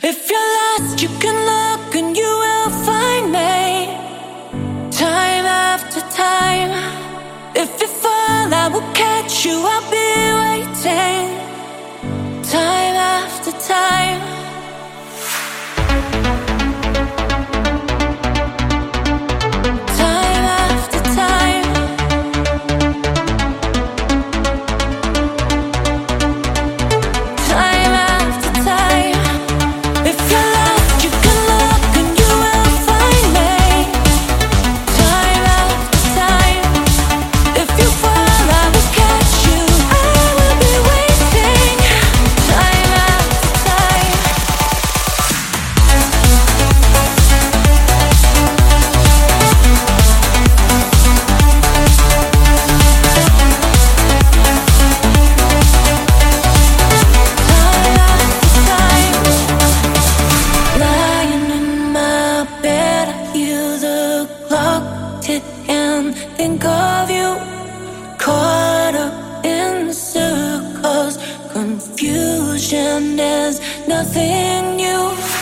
If you're lost, you can look and you will find me. Time after time. If you fall, I will catch you, I'll be waiting. Time after time. Time after time. Time after time. If you're lost, you can look and you will find me. Time after time. If you fall, I will catch you, I will be waiting. Time after time. Time after time. Lying in my bed, I hear the clock tick and think of you. Caught up in the circles, confusion is nothing new.